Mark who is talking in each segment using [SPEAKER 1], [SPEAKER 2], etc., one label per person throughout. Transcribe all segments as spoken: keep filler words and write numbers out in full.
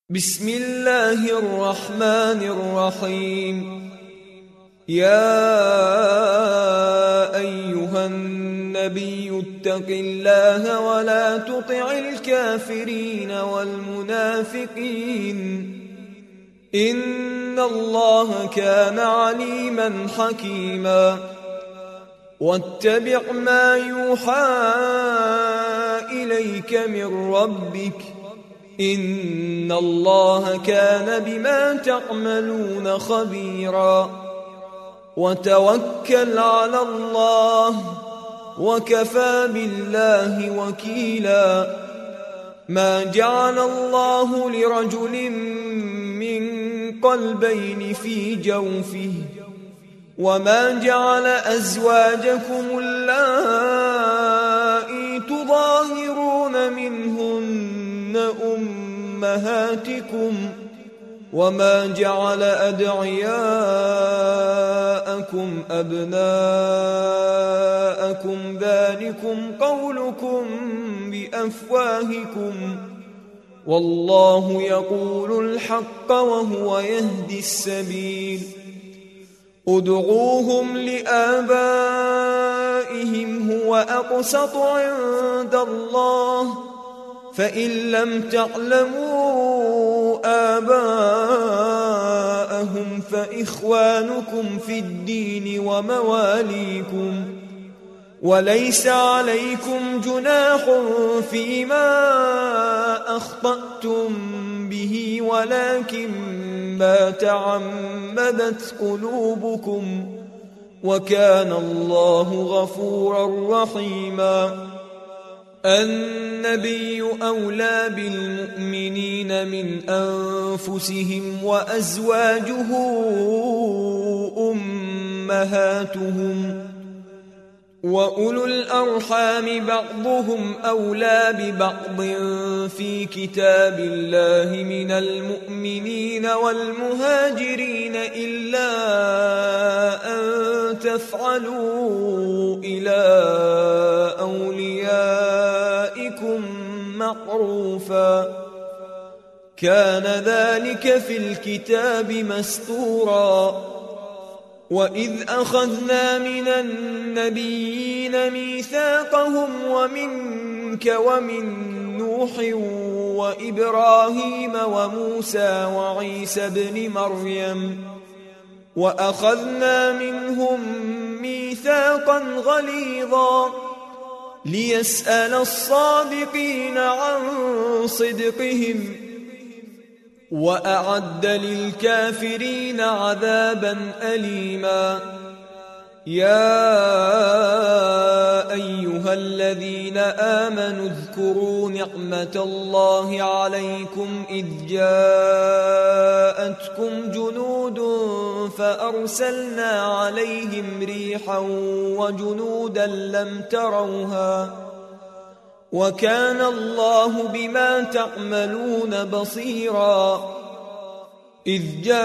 [SPEAKER 1] بسم الله الرحمن الرحيم. يا أيها النبي اتق الله ولا تطع الكافرين والمنافقين إن الله كان عليما حكيما. واتبع ما يوحى إليك من ربك إن الله كان بما تعملون خبيرا. وتوكل على الله وكفى بالله وكيلا. ما جعل الله لرجل من قلبين في جوفه وما جعل أزواجكم اللائي تظاهرون منهن أمهاتكم وما جعل أدعياءكم أبناءكم ذلكم قولكم بأفواهكم والله يقول الحق وهو يهدي السبيل. ادعوهم لآبائهم هو أقسط عند الله فإن لم تعلموا آباءهم فإخوانكم في الدين ومواليكم وليس عليكم جناح فيما أخطأتم به ولكن ما تعمدت قلوبكم وكان الله غفورا رحيما. النبي أولى بالمؤمنين من أنفسهم وأزواجه أمهاتهم وأولو الأرحام بعضهم أولى ببعض في كتاب الله من المؤمنين والمهاجرين إلا أن تفعلوا إلى أوليائكم معروفا كان ذلك في الكتاب مسطورا. وإذ أخذنا من النبيين ميثاقهم ومنك ومن نوح وإبراهيم وموسى وعيسى بن مريم وأخذنا منهم ميثاقا غليظا ليسأل الصادقين عن صدقهم وأعد للكافرين عذابا أليما. يا أيها الذين آمنوا اذكروا نعمة الله عليكم إذ جاءتكم جنود فأرسلنا عليهم ريحا وجنودا لم تروها وكان الله بما تعملون بصيرا. إذ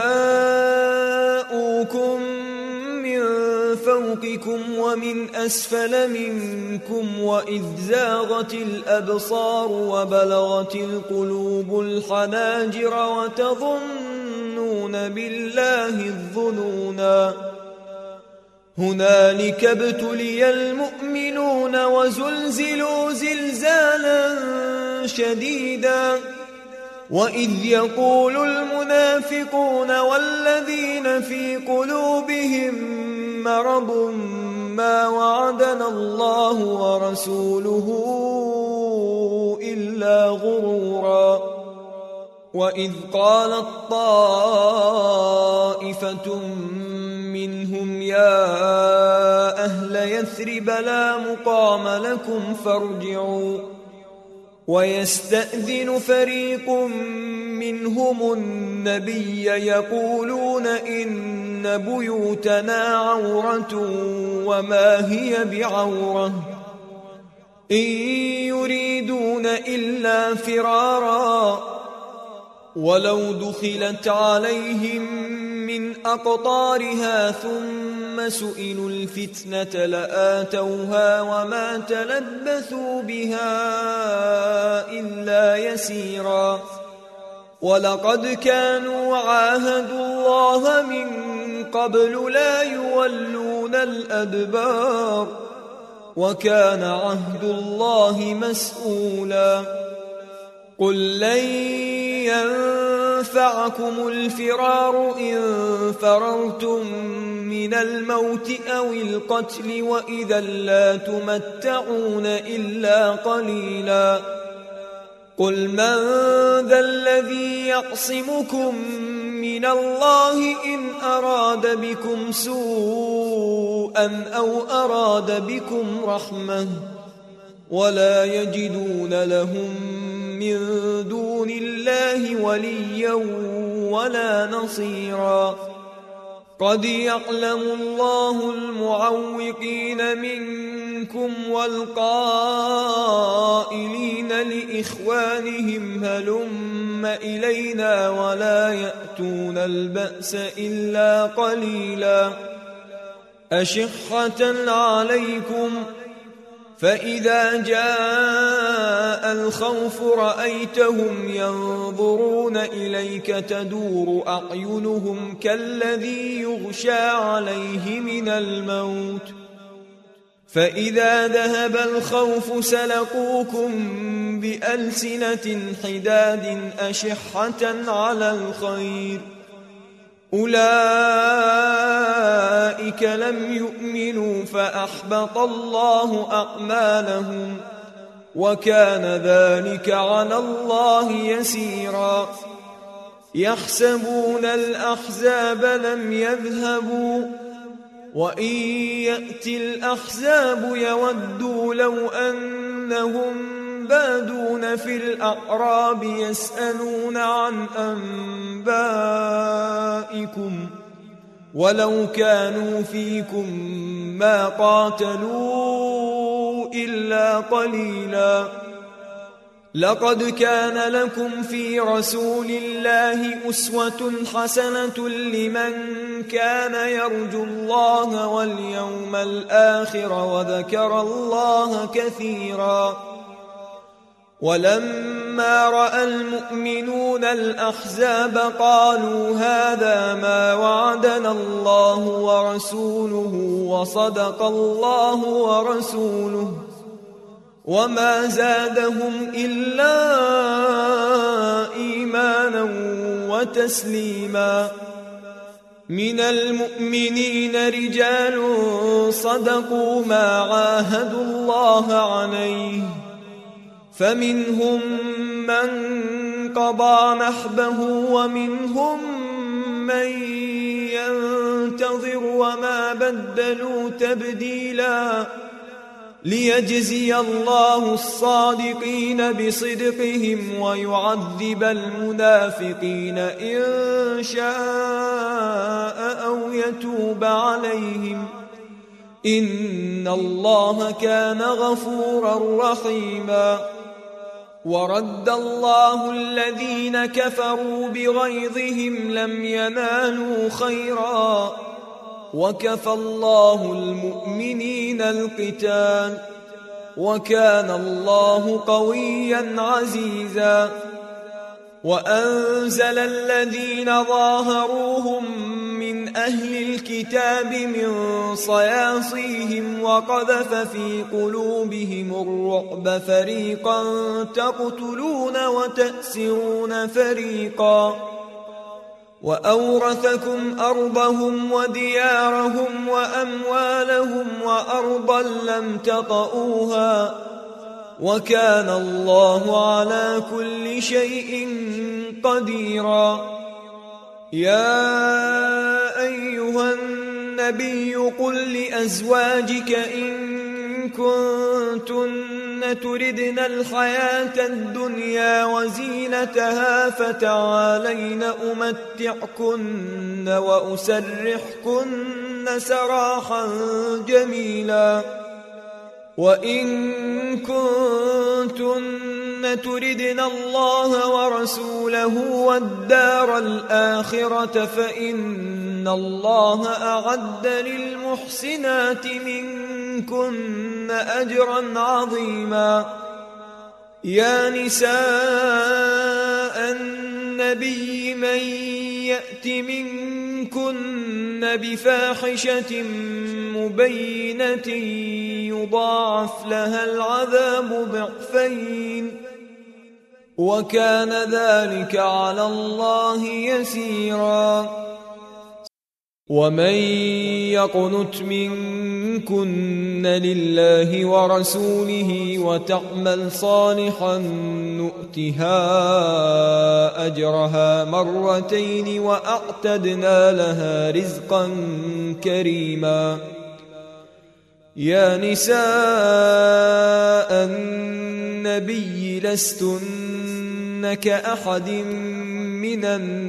[SPEAKER 1] جاءوكم من فوقكم ومن أسفل منكم وإذ زاغت الأبصار وبلغت القلوب الحناجر وتظنون بالله الظنونا هنالك ابتلي المؤمنون وزلزلوا زلزالا شديدا. وإذ يقول المنافقون والذين في قلوبهم مرض ما وعدنا الله ورسوله إلا غرورا. وإذ قالت طائفة منهم يا أهل يثرب لا مقام لكم فارجعوا ويستأذن فريق منهم النبي يقولون إن بيوتنا عورة وما هي بعورة إن يريدون إلا فرارا ولو دخلت عليهم من أقطارها ثم سئلوا الفتنة لآتوها وما تلبثوا بها إلا يسيرا ولقد كانوا عاهدوا الله من قبل لا يولون الأدبار وكان عهد الله مسؤولا قل لن ينفعكم الفرار إن فررتم من الموت أو القتل وإذا لا تمتعون إلا قليلا قل من ذا الذي يعصمكم من الله إن أراد بكم سوءا أو أراد بكم رحمة ولا يجدون لهم من دون الله وليا ولا نصيرا قد يعلم الله المعوقين منكم والقائلين لإخوانهم هلم إلينا ولا يأتون البأس إلا قليلا أشحة عليكم فإذا جاء الخوف رأيتهم ينظرون إليك تدور أعينهم كالذي يغشى عليه من الموت فإذا ذهب الخوف سلقوكم بألسنة حداد أشحة على الخير أولئك لم يؤمنوا فأحبط الله أعمالهم وكان ذلك على الله يسيرا يحسبون الأحزاب لم يذهبوا وإن يأتي الأحزاب يودوا لو أنهم بادون في الأعراب يسألون عن أنبائكم ولو كانوا فيكم ما قاتلوا إلا قليلا لقد كان لكم في رسول الله أسوة حسنة لمن كان يرجو الله واليوم الآخر وذكر الله كثيرا ولما رأى المؤمنون الأحزاب قالوا هذا ما وعدنا الله ورسوله وصدق الله ورسوله وما زادهم إلا إيمانا وتسليما من المؤمنين رجال صدقوا ما عاهدوا الله عليه فمنهم من قضى نحبه ومنهم من ينتظر وما بدلوا تبديلا ليجزي الله الصادقين بصدقهم ويعذب المنافقين إن شاء أو يتوب عليهم إن الله كان غفورا رحيما ورد الله الذين كفروا بغيظهم لم ينالوا خيرا وكفى الله المؤمنين القتال وكان الله قويا عزيزا وأنزل الذين ظاهروهم من أهل الكتاب من صياصيهم وقذف في قلوبهم الرعب فريقا تقتلون وتأسرون فريقا وأورثكم أرضهم وديارهم وأموالهم وأرضا لم تطئوها وكان الله على كل شيء قديرا يا أيها النبي قل لأزواجك إن كنتن تردن الحياة الدنيا وزينتها فتعالين أمتعكن وأسرحكن سراحا جميلا وإن كنتن تردن الله ورسوله والدار الآخرة فإن الله أعد للمحسنات منكن أجرا عظيما يا نساء النبي النبي من يأت منكن بفاحشة مبينة يضاعف لها العذاب ضعفين وكان ذلك على الله يسيرا. ومن يقنت منكن لله ورسوله وتعمل صالحا نؤتها أجرها مرتين وأعتدنا لها رزقا كريما. يا نساء النبي لستن كأحد من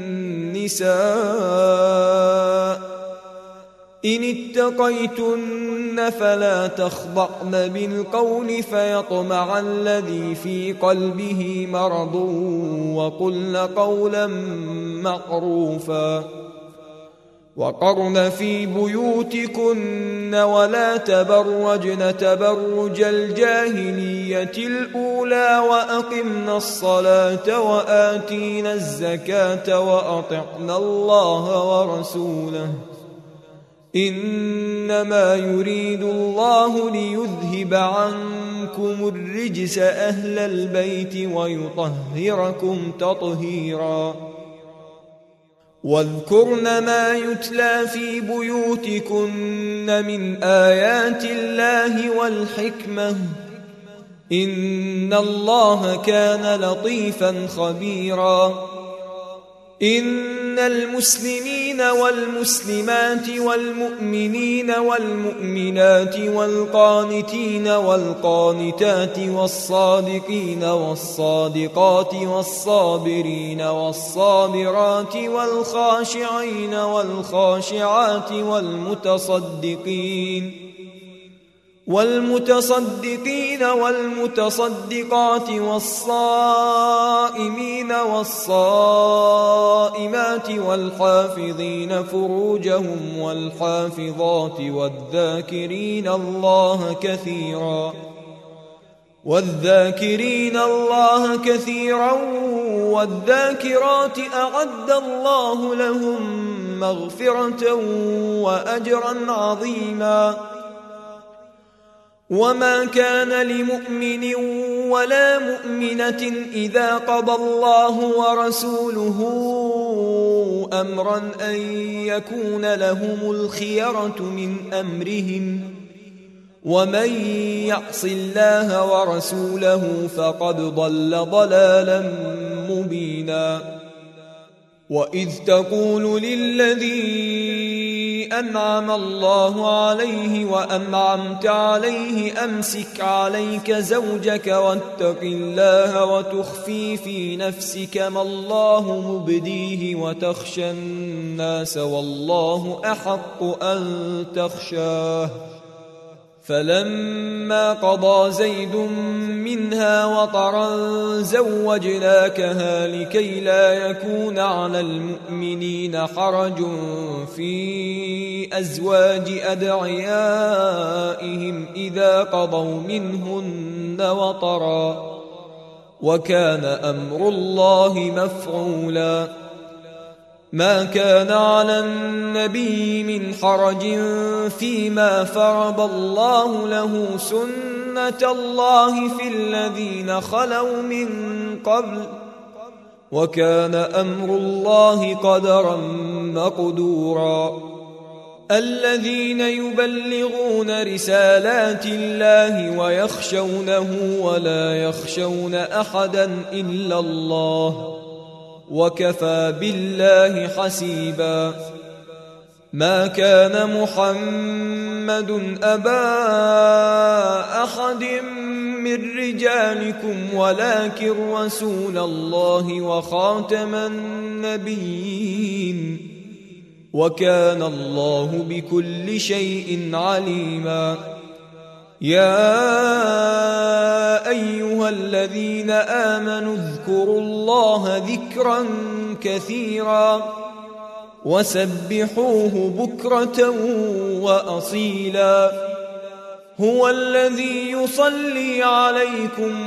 [SPEAKER 1] النساء إن اتقيتن فلا تخضعن بالقول فيطمع الذي في قلبه مرض وقلن قولا معروفا. وقرن في بيوتكن ولا تبرجن تبرج الجاهلية الأولى وأقمن الصلاة وآتينا الزكاة وأطعنا الله ورسوله إنما يريد الله ليذهب عنكم الرجس أهل البيت ويطهركم تطهيرا. واذكرن ما يتلى في بيوتكن من آيات الله والحكمة إن الله كان لطيفا خبيرا. إن المسلمين والمسلمات والمؤمنين والمؤمنات والقانتين والقانتات والصادقين والصادقات والصابرين والصابرات والخاشعين والخاشعات والمتصدقين والمتصدقين والمتصدقات والصائمين والصائمات والحافظين فروجهم والحافظات والذاكرين الله كثيرا والذاكرين الله كثيرا والذاكرات أعد الله لهم مغفرة وأجرا عظيما. وما كان لمؤمن ولا مؤمنة إذا قضى الله ورسوله أمرا أن يكون لهم الخيرة من أمرهم ومن يعص الله ورسوله فقد ضل ضلالا مبينا. وإذ تقول للذي أنعم الله عليه وأنعمت عليه أمسك عليك زوجك واتق الله وتخفي في نفسك ما الله مبديه وتخشى الناس والله أحق أن تخشاه. فلما قضى زيد منها وطرا زوجناكها لكي لا يكون على المؤمنين حرج في أزواج أدعيائهم إذا قضوا منهن وطرا وكان أمر الله مفعولا. ما كان على النبي من حرج فيما فرض الله له سنة الله في الذين خلوا من قبل وكان أمر الله قدرا مقدورا. الذين يبلغون رسالات الله ويخشونه ولا يخشون أحدا إلا الله وكفى بالله حسيبا. ما كان محمد أبا أحد من رجالكم ولكن رسول الله وخاتم النبيين وكان الله بكل شيء عليما. يا أيها الذين آمنوا اذكروا الله ذكرا كثيرا وسبحوه بكرة وأصيلا. هو الذي يصلي عليكم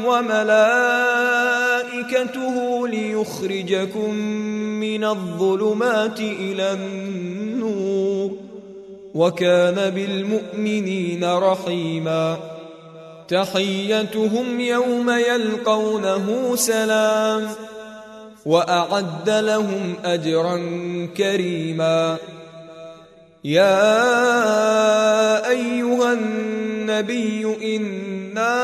[SPEAKER 1] وملائكته ليخرجكم من الظلمات إلى النور وكان بالمؤمنين رحيما تحيتهم يوم يلقونه سلام وأعد لهم أجرا كريما يا أيها النبي إنا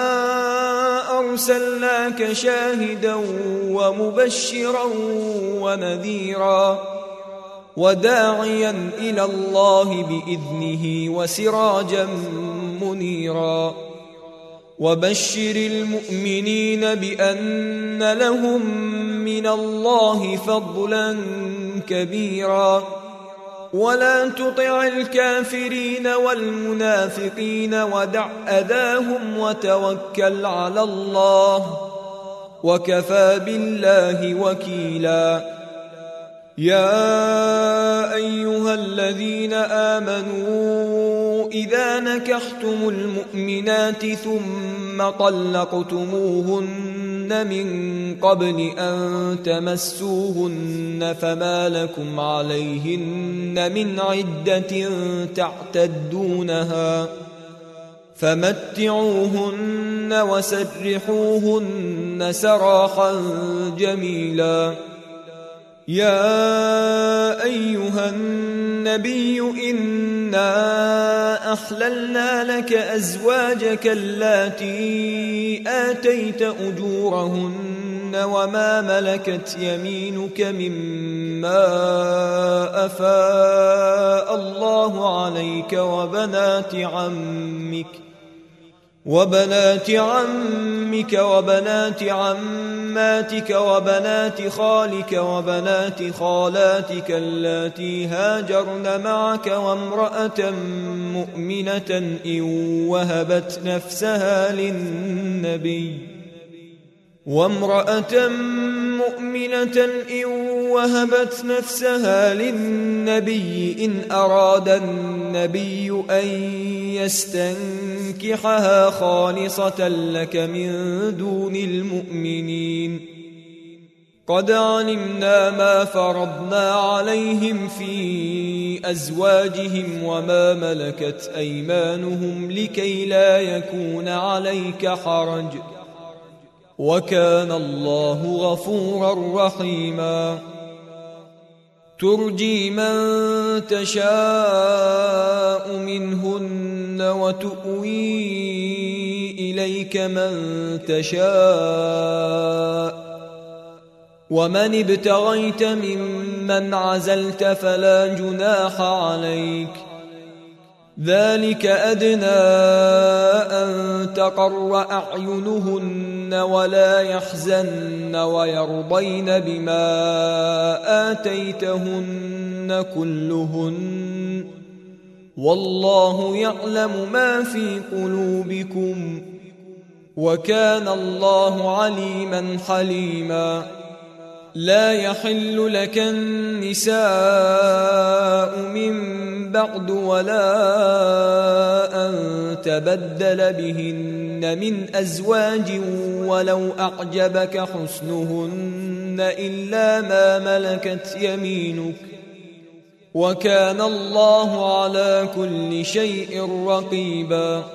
[SPEAKER 1] أرسلناك شاهدا ومبشرا ونذيرا وداعيا إلى الله بإذنه وسراجا منيرا وبشر المؤمنين بأن لهم من الله فضلا كبيرا ولا تطع الكافرين والمنافقين ودع أذاهم وتوكل على الله وكفى بالله وكيلا يا أيها الذين آمنوا إذا نكحتم المؤمنات ثم طلقتموهن من قبل أن تمسوهن فما لكم عليهن من عدة تعتدونها فمتعوهن وسرحوهن سراحا جميلا يا أيها النبي إنا أحللنا لك أزواجك اللاتي آتيت أجورهن وما ملكت يمينك مما أفاء الله عليك وبنات عمك وبنات عمك وبنات عماتك وبنات خالك وبنات خالاتك اللاتي هاجرن معك وامرأة مؤمنة إن وهبت نفسها للنبي وامرأة مؤمنة إن وهبت نفسها للنبي إن أراد النبي أن يستنكحها خالصة لك من دون المؤمنين قد علمنا ما فرضنا عليهم في أزواجهم وما ملكت أيمانهم لكي لا يكون عليك حرج وكان الله غفورا رحيما ترجي من تشاء منهن وتؤوي إليك من تشاء ومن ابتغيت ممن عزلت فلا جناح عليك ذلك أدنى أن تقر أعينهن ولا يحزن ويرضين بما آتيتهن كلهن والله يعلم ما في قلوبكم وكان الله عليما حليما لا يحل لك النساء من بعد ولا أن تبدل بهن من أزواج ولو أعجبك حسنهن إلا ما ملكت يمينك وكان الله على كل شيء رقيبا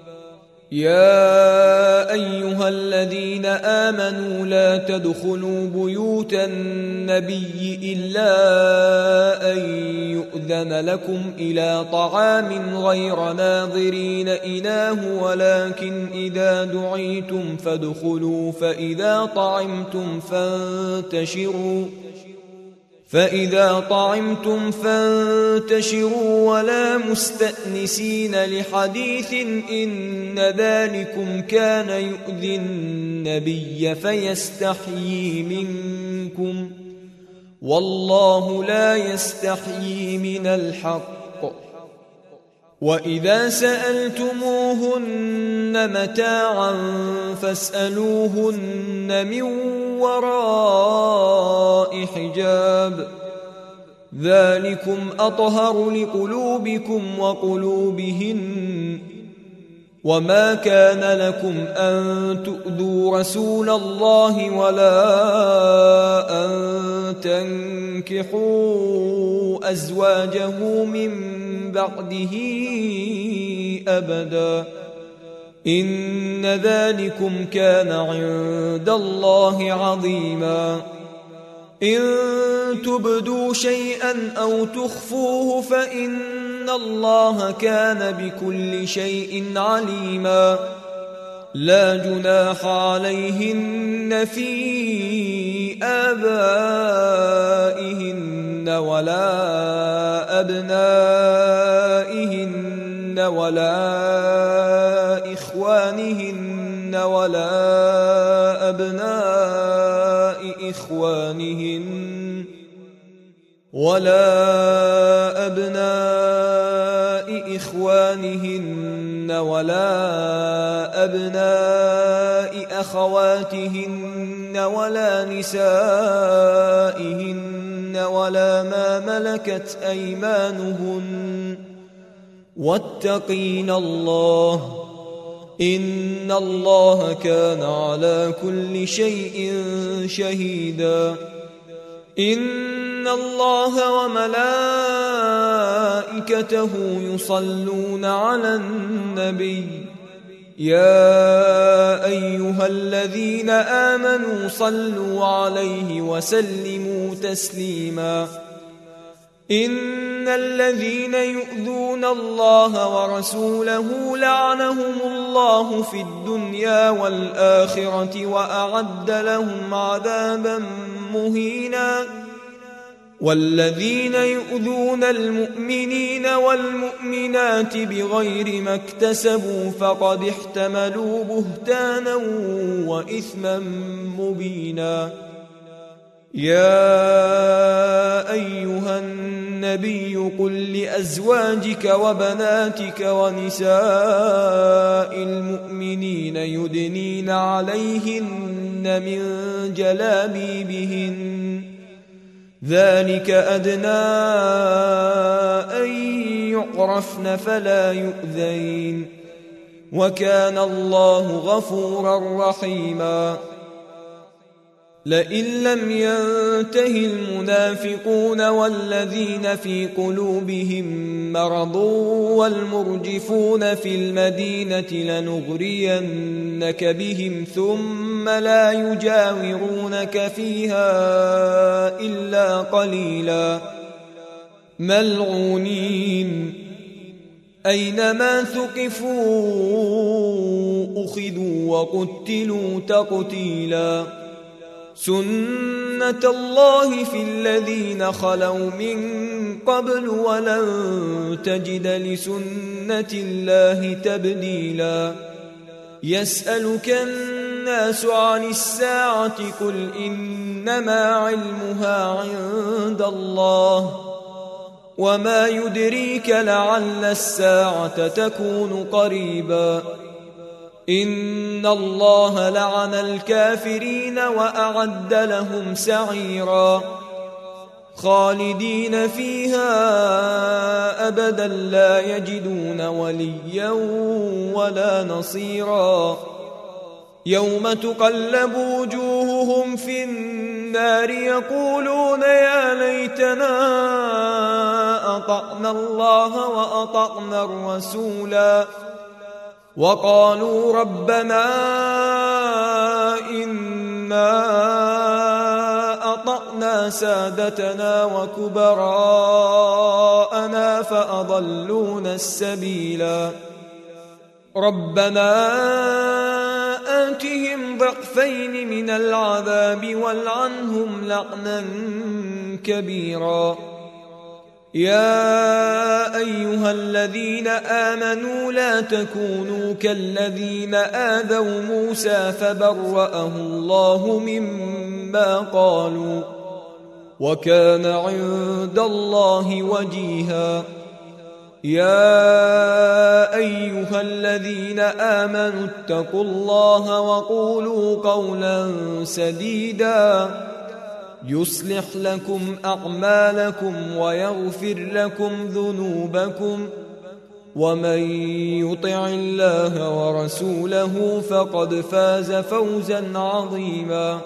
[SPEAKER 1] يا أيها الذين آمنوا لا تدخلوا بيوت النبي إلا أن يؤذن لكم إلى طعام غير ناظرين إناه ولكن إذا دعيتم فادخلوا فإذا طعمتم فانتشروا فإذا طعمتم فانتشروا ولا مستأنسين لحديث إن ذلكم كان يؤذي النبي فيستحيي منكم والله لا يستحيي من الحق وإذا سألتموهن متاعا فاسألوهن من وراء حجاب ذلكم أطهر لقلوبكم وقلوبهن وما كان لكم أن تؤذوا رسول الله ولا أن تنكحوا أزواجه من بعده أبدا إن ذلكم كان عند الله عظيما إن تبدوا شيئا أو تخفوه فإن الله كان بكل شيء عليما لا جناح عليهن في آبائهن ولا أبنائهن ولا إخوانهن ولا أبناء إخوانهن ولا أبناء إخوانهن ولا أبناء أخواتهن ولا نسائهن ولا ما ملكت أيمانهن واتقين الله إن الله كان على كل شيء شهيدا إن الله وملائكته يصلون على النبي يا أيها الذين آمنوا صلوا عليه وسلموا تسليما إن الذين يؤذون الله ورسوله لعنهم الله في الدنيا والآخرة وأعد لهم عذابا مهينا والذين يؤذون المؤمنين والمؤمنات بغير ما اكتسبوا فقد احتملوا بهتانا وإثما مبينا يا أيها النبي قل لأزواجك وبناتك ونساء المؤمنين يدنين عليهن من جلابيبهن ذلك أدنى أن يعرفن فلا يؤذين وكان الله غفورا رحيما لئن لم ينته المنافقون والذين في قلوبهم مرض والمرجفون في المدينة لنغرينك بهم ثم لا يجاورونك فيها إلا قليلا ملعونين أينما ثقفوا أخذوا وقتلوا تقتيلا سنة الله في الذين خلوا من قبل ولن تجد لسنة الله تبديلا يسألك الناس عن الساعة قل إنما علمها عند الله وما يدريك لعل الساعة تكون قريبا إن الله لعن الكافرين وأعد لهم سعيرا خالدين فيها أبدا لا يجدون وليا ولا نصيرا يوم تقلب وجوههم في النار يقولون يا ليتنا أطعنا الله وأطعنا الرسولا وقالوا ربنا إنا أطعنا سادتنا وكبراءنا فأضلونا السبيلا ربنا آتهم ضعفين من العذاب والعنهم لعنا كبيرا يا أيها الذين آمنوا لا تكونوا كالذين آذوا موسى فبرأه الله مما قالوا وكان عند الله وجيها يا أيها الذين آمنوا اتقوا الله وقولوا قولا سديدا يصلح لكم أعمالكم ويغفر لكم ذنوبكم ومن يطع الله ورسوله فقد فاز فوزا عظيما.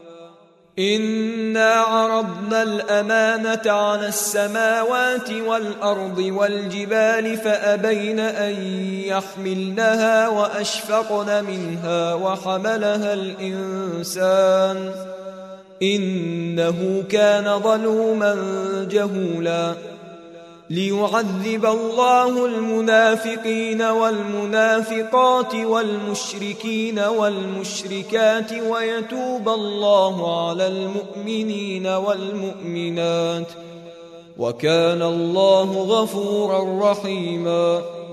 [SPEAKER 1] إنا عرضنا الأمانة على السماوات والأرض والجبال فأبين أن يحملنها وأشفقن منها وحملها الإنسان إنه كان ظلوما جهولا. ليعذب الله المنافقين والمنافقات والمشركين والمشركات ويتوب الله على المؤمنين والمؤمنات وكان الله غفورا رحيما.